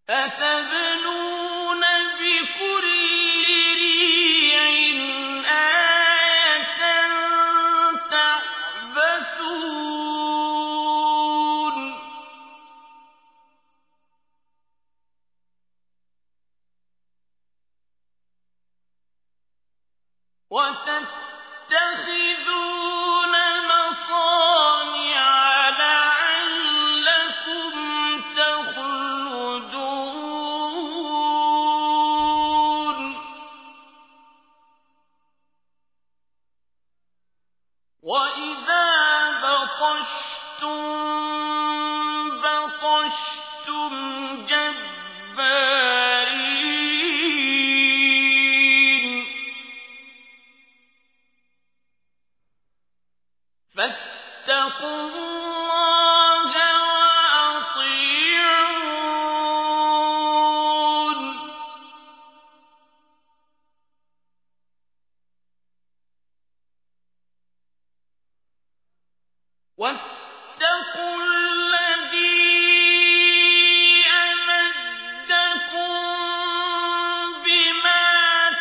أتبنون بكل ريع آية تعبثون وتتخذون مصانع لعلكم تخلدون وإذا بطشتم بطشتم جبارين فاتقوا الله وأطيعون واتقوا الذي أمدكم بما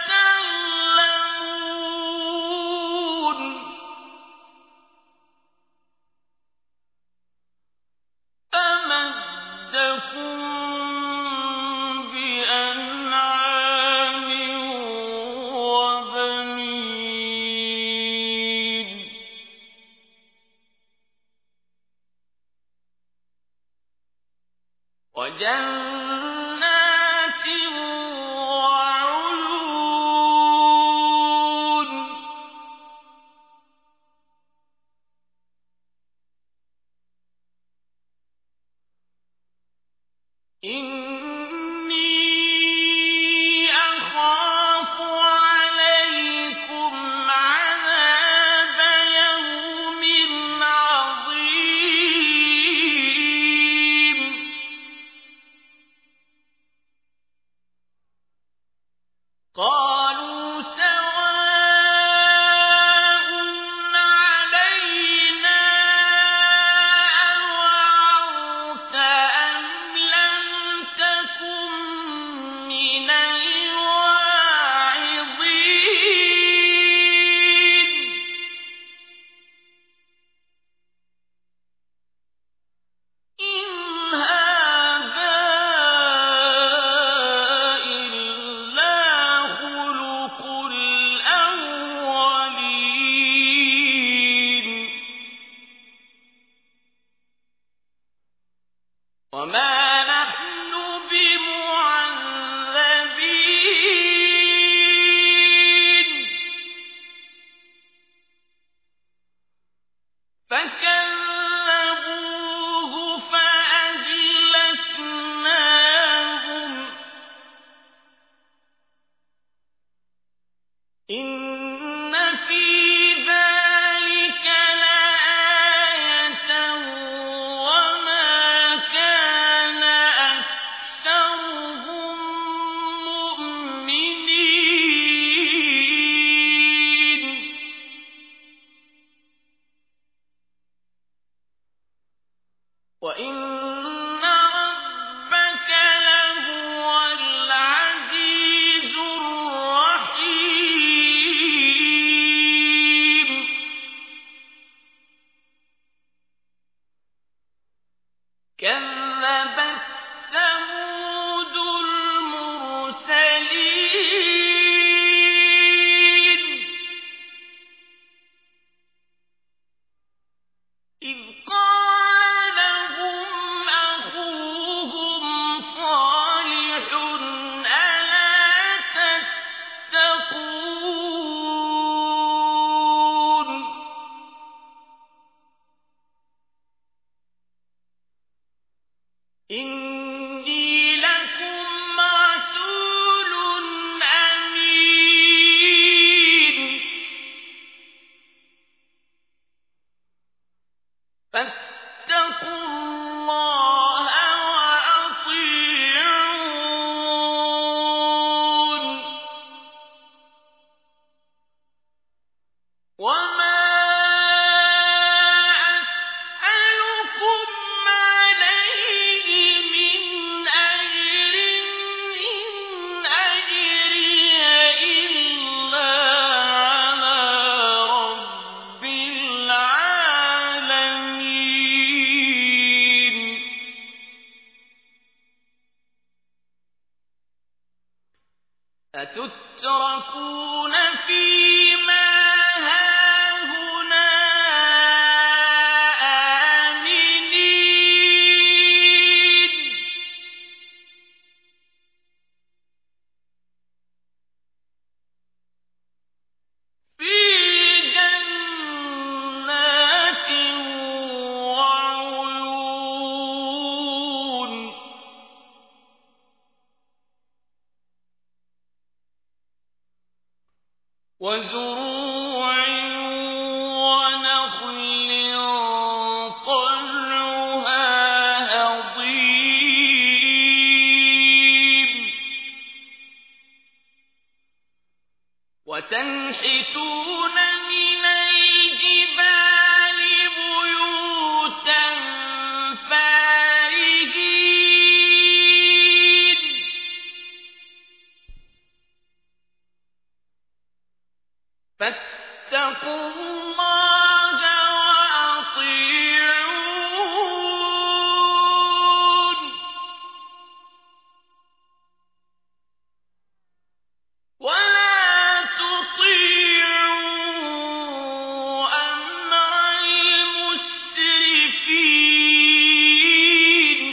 تعلمون أمدكم بأنعام وبنين وجنات وعيون إني أخاف عليكم عذاب يوم عظيم قالوا سواء علينا أوعظت أم لم تكن من الواعظين إن هذا إلا خلق الأولين وما نحن بمعذبين فكذبوه فأهلكناهم إن في ذلك لآية وما كان أكثرهم مؤمنين وإن ربك لهو العزيز الرحيم كذبت ثمود المرسلين إذ قال لهم أخوهم صالح ألا تتقون إني لكم رسول أمين فاتقوا الله وأطيعون وما أسألكم عليه من أتتركون فيما هاهنا آمنين في جنات وعيون وزروع ونخل طلعها هضيم وتنحتون من الجبال بيوتا فارهين فاتقوا الله وأطيعون ولا تطيعوا أمر المسرفين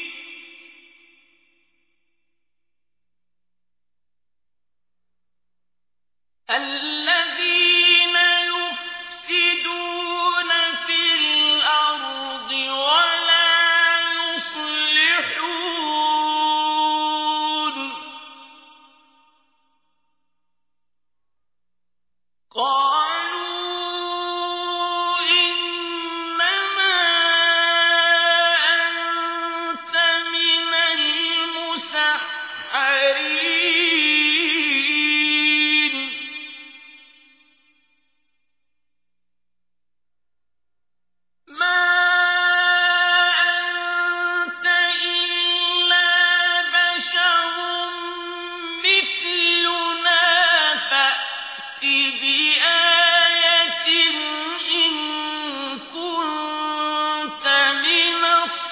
الذين يفسدون في الأرض ولا يصلحون قالوا إنما أنت من المسحرين ما أنت إلا بشر مثلنا فأت بآية إن كنت من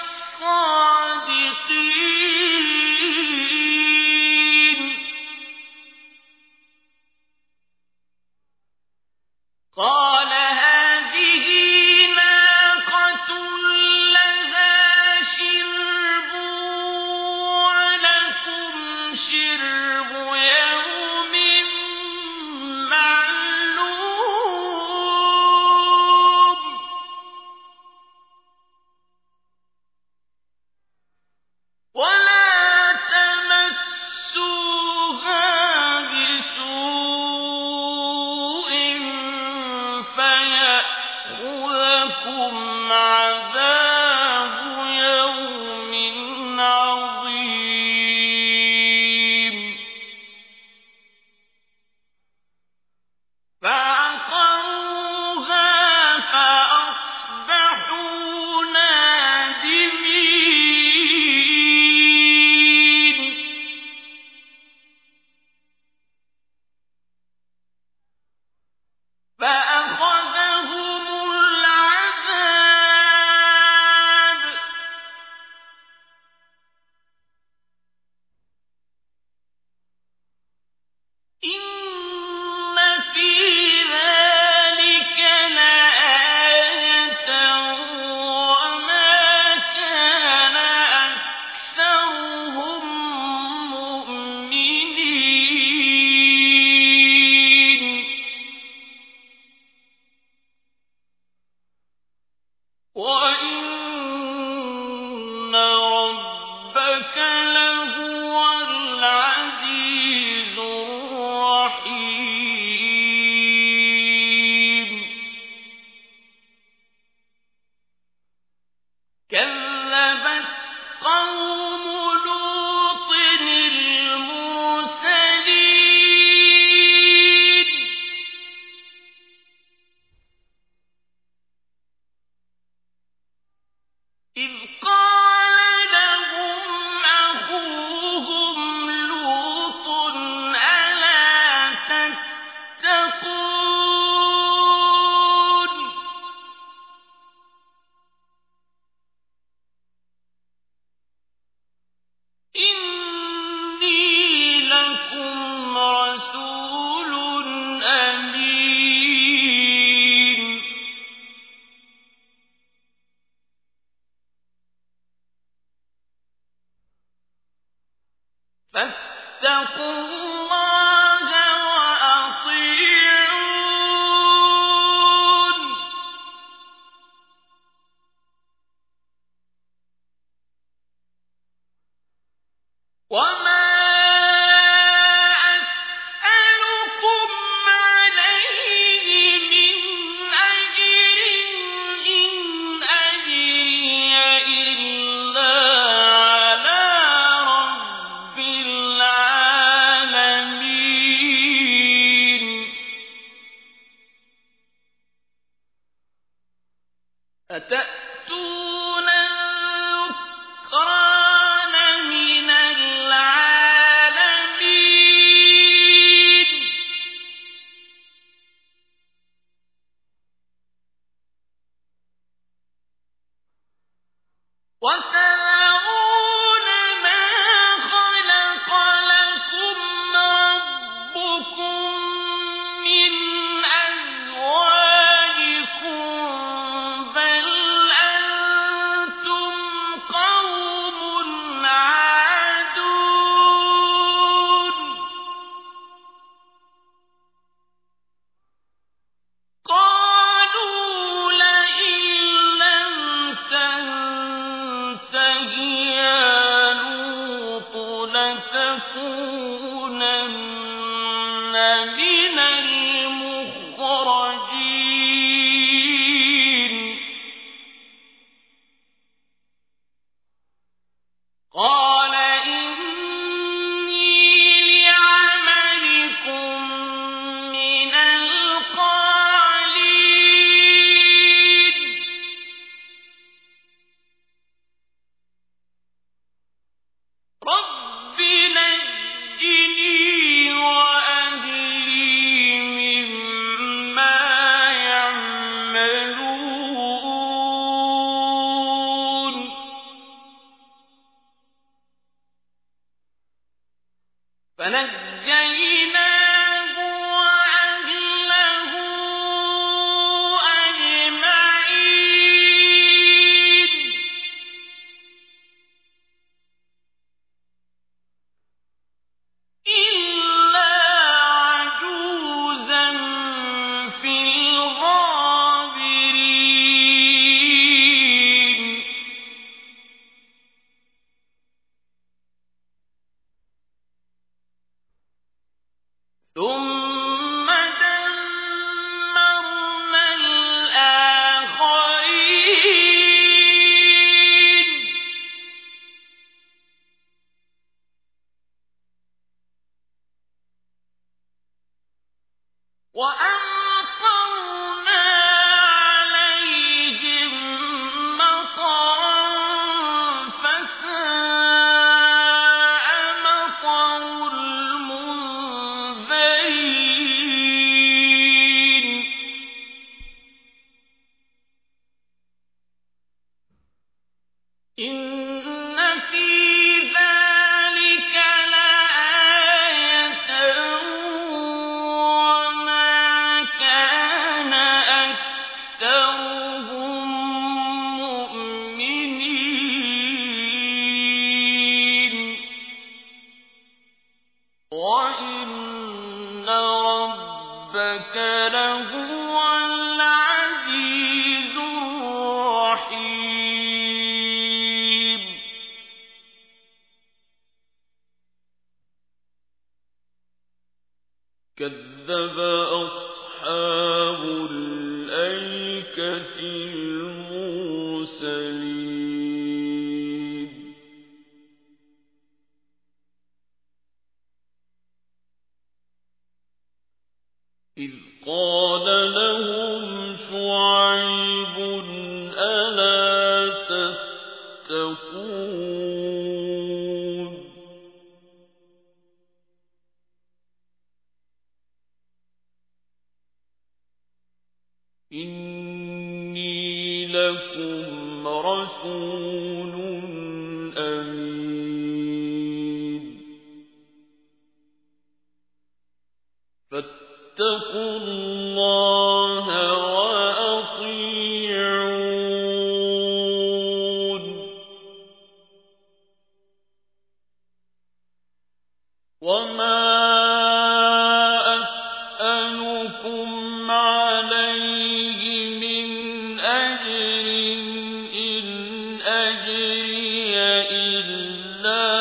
الصادقين قال هذه ناقة لها شرب ولكم شرب يوم معلوم ولا تمسوها بسوء فيأخذكم عذاب يوم عظيم فعقروها فأصبحوا نادمين فأخذهم العذاب إن في ذلك لآية وما كان أكثرهم مؤمنين وإن ربك لهو العزيز الرحيم كذبت قوم لوط المرسلين إذ قال لهم فاتقوا الله وأطيعون وما أسألكم عليه من أجر إن أجري إلا على رب العالمين أتأتون الذكران من العالمين وتذرون ما خلق لكم ربكم من أزواجكم بل أنتم قوم عادون قالوا لئن لم تنته يا لوط لتكونن من المخرجين قال إني لعملكم من القالين رب نجني وأهلي مما يعملون فنجيناه وأهله أجمعين إلا عجوزا في الغابرين ثم دمرنا الآخرين وأمطرنا عليهم مطرا فساء مطر المنذرين إن في ذلك لآية وما كان أكثرهم مؤمنين وإن ربك لهو العزيز الرحيم كذب أصحاب الأيكة المرسلين إذ قال لهم شعيب ألا تتقون إني لكم رسول أمين فاتقوا الله وأطيعون أجري إلا